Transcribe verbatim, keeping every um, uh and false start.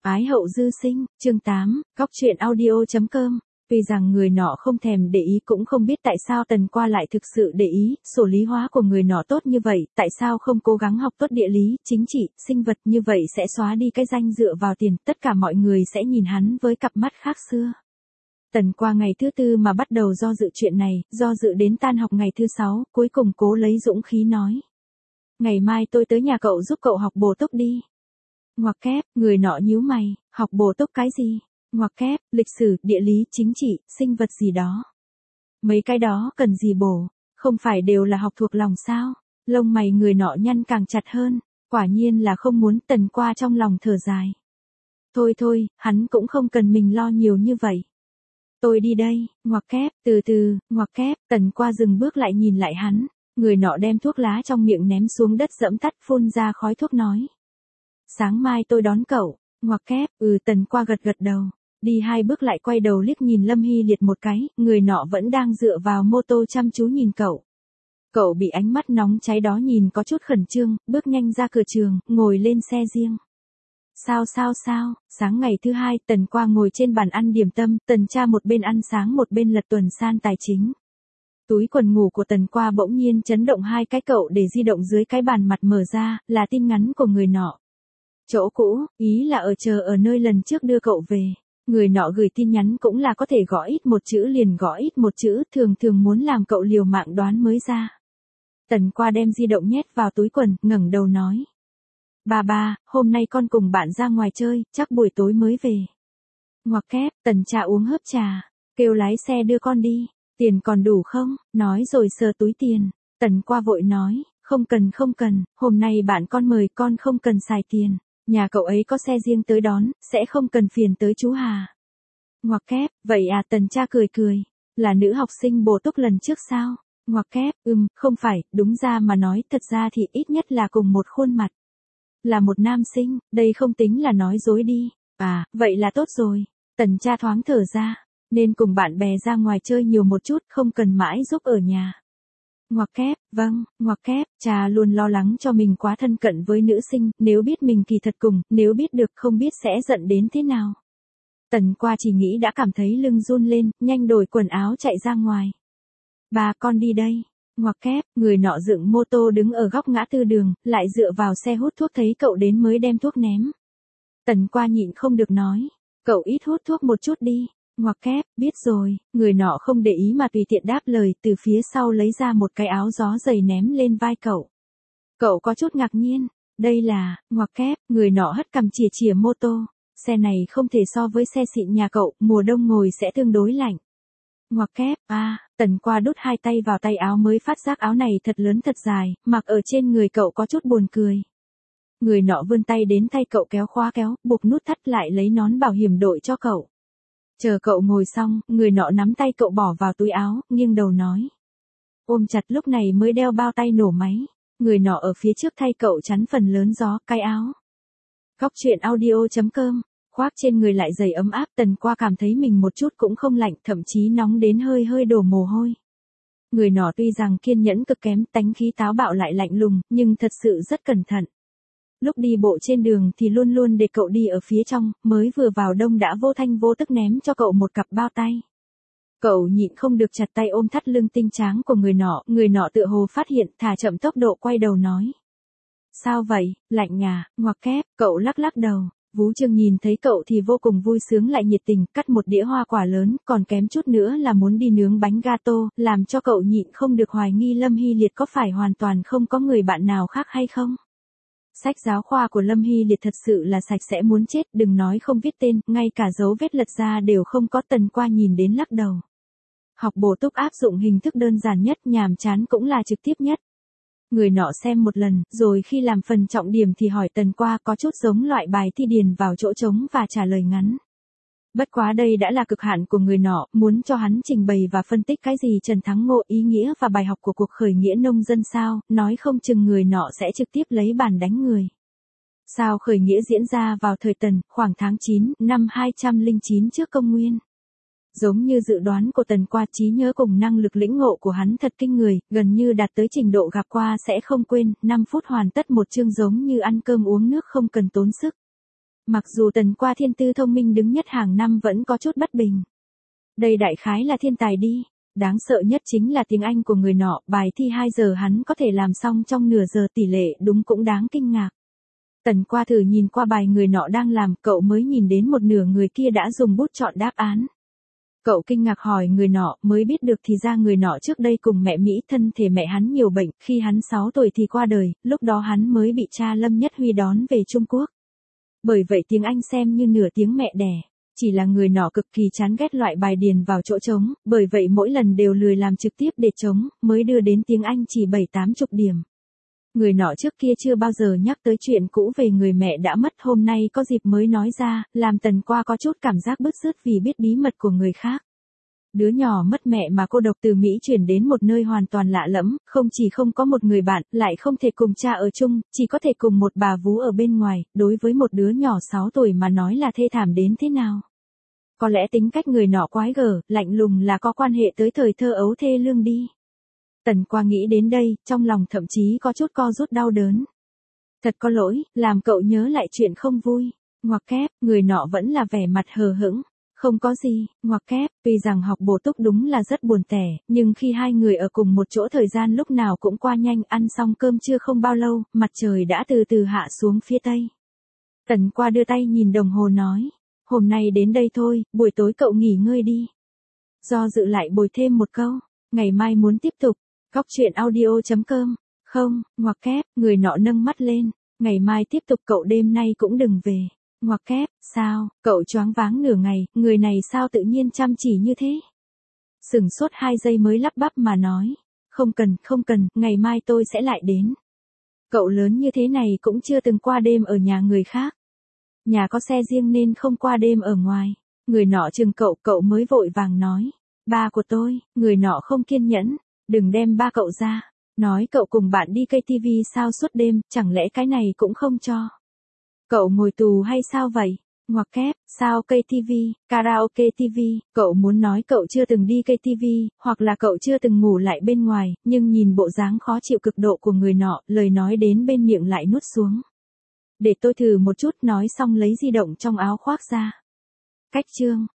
Ái hậu dư sinh, chương tám, góc truyện audio.com. Tuy rằng người nọ không thèm để ý cũng không biết tại sao Tần Qua lại thực sự để ý, sổ lý hóa của người nọ tốt như vậy, tại sao không cố gắng học tốt địa lý, chính trị, sinh vật như vậy sẽ xóa đi cái danh dựa vào tiền, tất cả mọi người sẽ nhìn hắn với cặp mắt khác xưa. Tần Qua ngày thứ tư mà bắt đầu do dự chuyện này, do dự đến tan học ngày thứ sáu, cuối cùng cố lấy dũng khí nói. Ngày mai tôi tới nhà cậu giúp cậu học bổ túc đi. Ngoặc kép, người nọ nhíu mày, học bổ túc cái gì? Ngoặc kép, lịch sử, địa lý, chính trị, sinh vật gì đó. Mấy cái đó cần gì bổ, không phải đều là học thuộc lòng sao? Lông mày người nọ nhăn càng chặt hơn, quả nhiên là không muốn. Tần Qua trong lòng thở dài. Thôi thôi, hắn cũng không cần mình lo nhiều như vậy. Tôi đi đây, ngoặc kép, từ từ, ngoặc kép, Tần Qua dừng bước lại nhìn lại hắn, người nọ đem thuốc lá trong miệng ném xuống đất dẫm tắt phun ra khói thuốc nói. Sáng mai tôi đón cậu, ngoặc kép, ừ Tần Qua gật gật đầu, đi hai bước lại quay đầu liếc nhìn Lâm Hy Liệt một cái, người nọ vẫn đang dựa vào mô tô chăm chú nhìn cậu. Cậu bị ánh mắt nóng cháy đó nhìn có chút khẩn trương, bước nhanh ra cửa trường, ngồi lên xe riêng. Sao sao sao, sáng ngày thứ hai, Tần Qua ngồi trên bàn ăn điểm tâm, Tần cha một bên ăn sáng một bên lật tuần san tài chính. Túi quần ngủ của Tần Qua bỗng nhiên chấn động hai cái, cậu để di động dưới cái bàn mặt mở ra, là tin nhắn của người nọ. Chỗ cũ, ý là ở chờ ở nơi lần trước đưa cậu về. Người nọ gửi tin nhắn cũng là có thể gõ ít một chữ liền gõ ít một chữ, thường thường muốn làm cậu liều mạng đoán mới ra. Tần Qua đem di động nhét vào túi quần, ngẩng đầu nói. Ba ba, hôm nay con cùng bạn ra ngoài chơi, chắc buổi tối mới về. Ngoặc kép, Tần cha uống hớp trà, kêu lái xe đưa con đi, tiền còn đủ không, nói rồi sờ túi tiền. Tần Qua vội nói, không cần không cần, hôm nay bạn con mời con không cần xài tiền. Nhà cậu ấy có xe riêng tới đón, sẽ không cần phiền tới chú Hà. Ngoặc kép, vậy à? Tần cha cười cười, là nữ học sinh bổ túc lần trước sao? Ngoặc kép, ừm, không phải, đúng ra mà nói thật ra thì ít nhất là cùng một khuôn mặt. Là một nam sinh, đây không tính là nói dối đi. À, vậy là tốt rồi. Tần cha thoáng thở ra, nên cùng bạn bè ra ngoài chơi nhiều một chút, không cần mãi giúp ở nhà. Ngoặc kép, vâng, ngoặc kép, cha luôn lo lắng cho mình quá thân cận với nữ sinh, nếu biết mình kỳ thật cùng, nếu biết được không biết sẽ giận đến thế nào. Tần Qua chỉ nghĩ đã cảm thấy lưng run lên, nhanh đổi quần áo chạy ra ngoài. Ba con đi đây. Ngoặc kép, người nọ dựng mô tô đứng ở góc ngã tư đường, lại dựa vào xe hút thuốc thấy cậu đến mới đem thuốc ném. Tần Qua nhịn không được nói, cậu ít hút thuốc một chút đi. Ngoặc kép, biết rồi, người nọ không để ý mà tùy tiện đáp lời, từ phía sau lấy ra một cái áo gió dày ném lên vai cậu. Cậu có chút ngạc nhiên, đây là, ngoặc kép, người nọ hất cằm chìa chìa mô tô, xe này không thể so với xe xịn nhà cậu, mùa đông ngồi sẽ tương đối lạnh. Ngoặc kép, à, Tần Qua đút hai tay vào tay áo mới phát giác áo này thật lớn thật dài, mặc ở trên người cậu có chút buồn cười. Người nọ vươn tay đến tay cậu kéo khóa kéo, buộc nút thắt lại lấy nón bảo hiểm đội cho cậu. Chờ cậu ngồi xong, người nọ nắm tay cậu bỏ vào túi áo, nghiêng đầu nói. Ôm chặt lúc này mới đeo bao tay nổ máy. Người nọ ở phía trước thay cậu chắn phần lớn gió, cái áo. Góc truyện audio.com, khoác trên người lại dày ấm áp. Tần Qua cảm thấy mình một chút cũng không lạnh, thậm chí nóng đến hơi hơi đổ mồ hôi. Người nọ tuy rằng kiên nhẫn cực kém, tánh khí táo bạo lại lạnh lùng, nhưng thật sự rất cẩn thận. Lúc đi bộ trên đường thì luôn luôn để cậu đi ở phía trong, mới vừa vào đông đã vô thanh vô tức ném cho cậu một cặp bao tay. Cậu nhịn không được chặt tay ôm thắt lưng tinh tráng của người nọ, người nọ tựa hồ phát hiện, thả chậm tốc độ quay đầu nói. Sao vậy, lạnh à? Ngoặc kép, cậu lắc lắc đầu. Vú Trương nhìn thấy cậu thì vô cùng vui sướng lại nhiệt tình, cắt một đĩa hoa quả lớn, còn kém chút nữa là muốn đi nướng bánh gato, làm cho cậu nhịn không được hoài nghi Lâm Hy Liệt có phải hoàn toàn không có người bạn nào khác hay không. Sách giáo khoa của Lâm Hy Liệt thật sự là sạch sẽ muốn chết, đừng nói không viết tên, ngay cả dấu vết lật ra đều không có. Tần Qua nhìn đến lắc đầu. Học bổ túc áp dụng hình thức đơn giản nhất, nhàm chán cũng là trực tiếp nhất. Người nọ xem một lần, rồi khi làm phần trọng điểm thì hỏi Tần Qua có chút giống loại bài thi điền vào chỗ trống và trả lời ngắn. Bất quá đây đã là cực hạn của người nọ, muốn cho hắn trình bày và phân tích cái gì Trần Thắng Ngộ, ý nghĩa và bài học của cuộc khởi nghĩa nông dân sao, nói không chừng người nọ sẽ trực tiếp lấy bàn đánh người. Sao khởi nghĩa diễn ra vào thời Tần, khoảng tháng chín, năm hai trăm lẻ chín trước công nguyên. Giống như dự đoán của Tần Qua, trí nhớ cùng năng lực lĩnh ngộ của hắn thật kinh người, gần như đạt tới trình độ gặp qua sẽ không quên, năm phút hoàn tất một chương giống như ăn cơm uống nước không cần tốn sức. Mặc dù tần qua thiên tư thông minh đứng nhất hàng năm vẫn có chút bất bình. Đây đại khái là thiên tài đi. Đáng sợ nhất chính là tiếng Anh của người nọ, bài thi hai giờ hắn có thể làm xong trong nửa giờ, tỷ lệ đúng cũng đáng kinh ngạc. Tần qua thử nhìn qua bài người nọ đang làm, cậu mới nhìn đến một nửa người kia đã dùng bút chọn đáp án. Cậu kinh ngạc hỏi người nọ, mới biết được thì ra người nọ trước đây cùng mẹ Mỹ, thân thể mẹ hắn nhiều bệnh, khi hắn sáu tuổi thì qua đời, lúc đó hắn mới bị cha Lâm Nhất Huy đón về Trung Quốc. Bởi vậy tiếng Anh xem như nửa tiếng mẹ đẻ. Chỉ là người nọ cực kỳ chán ghét loại bài điền vào chỗ trống, bởi vậy mỗi lần đều lười làm trực tiếp để trống, mới đưa đến tiếng Anh chỉ bảy tám chục điểm. Người nọ trước kia chưa bao giờ nhắc tới chuyện cũ về người mẹ đã mất, hôm nay có dịp mới nói ra, làm tần qua có chút cảm giác bứt rứt vì biết bí mật của người khác. Đứa nhỏ mất mẹ mà cô độc từ Mỹ chuyển đến một nơi hoàn toàn lạ lẫm, không chỉ không có một người bạn, lại không thể cùng cha ở chung, chỉ có thể cùng một bà vú ở bên ngoài, đối với một đứa nhỏ sáu tuổi mà nói là thê thảm đến thế nào. Có lẽ tính cách người nọ quái gở, lạnh lùng là có quan hệ tới thời thơ ấu thê lương đi. Tần qua nghĩ đến đây, trong lòng thậm chí có chút co rút đau đớn. Thật có lỗi, làm cậu nhớ lại chuyện không vui. Ngoặc kép, người nọ vẫn là vẻ mặt hờ hững. Không có gì, ngoặc kép, tuy rằng học bổ túc đúng là rất buồn tẻ, nhưng khi hai người ở cùng một chỗ thời gian lúc nào cũng qua nhanh, ăn xong cơm trưa không bao lâu, mặt trời đã từ từ hạ xuống phía tây. Tần qua đưa tay nhìn đồng hồ nói, hôm nay đến đây thôi, buổi tối cậu nghỉ ngơi đi. Do dự lại bồi thêm một câu, ngày mai muốn tiếp tục. Góc truyện audio chấm com. Không, ngoặc kép, người nọ nâng mắt lên, ngày mai tiếp tục, cậu đêm nay cũng đừng về. Ngoặc kép, sao, cậu choáng váng nửa ngày, người này sao tự nhiên chăm chỉ như thế? Sửng sốt hai giây mới lắp bắp mà nói, không cần, không cần, ngày mai tôi sẽ lại đến. Cậu lớn như thế này cũng chưa từng qua đêm ở nhà người khác. Nhà có xe riêng nên không qua đêm ở ngoài. Người nọ chừng cậu, cậu mới vội vàng nói, ba của tôi. Người nọ không kiên nhẫn, đừng đem ba cậu ra. Nói cậu cùng bạn đi cây tivi sao suốt đêm, chẳng lẽ cái này cũng không cho. Cậu ngồi tù hay sao vậy? Ngoặc kép, sao cây tivi, karaoke tivi, cậu muốn nói cậu chưa từng đi cây tivi, hoặc là cậu chưa từng ngủ lại bên ngoài, nhưng nhìn bộ dáng khó chịu cực độ của người nọ, lời nói đến bên miệng lại nuốt xuống. Để tôi thử một chút, nói xong lấy di động trong áo khoác ra. Cách chương.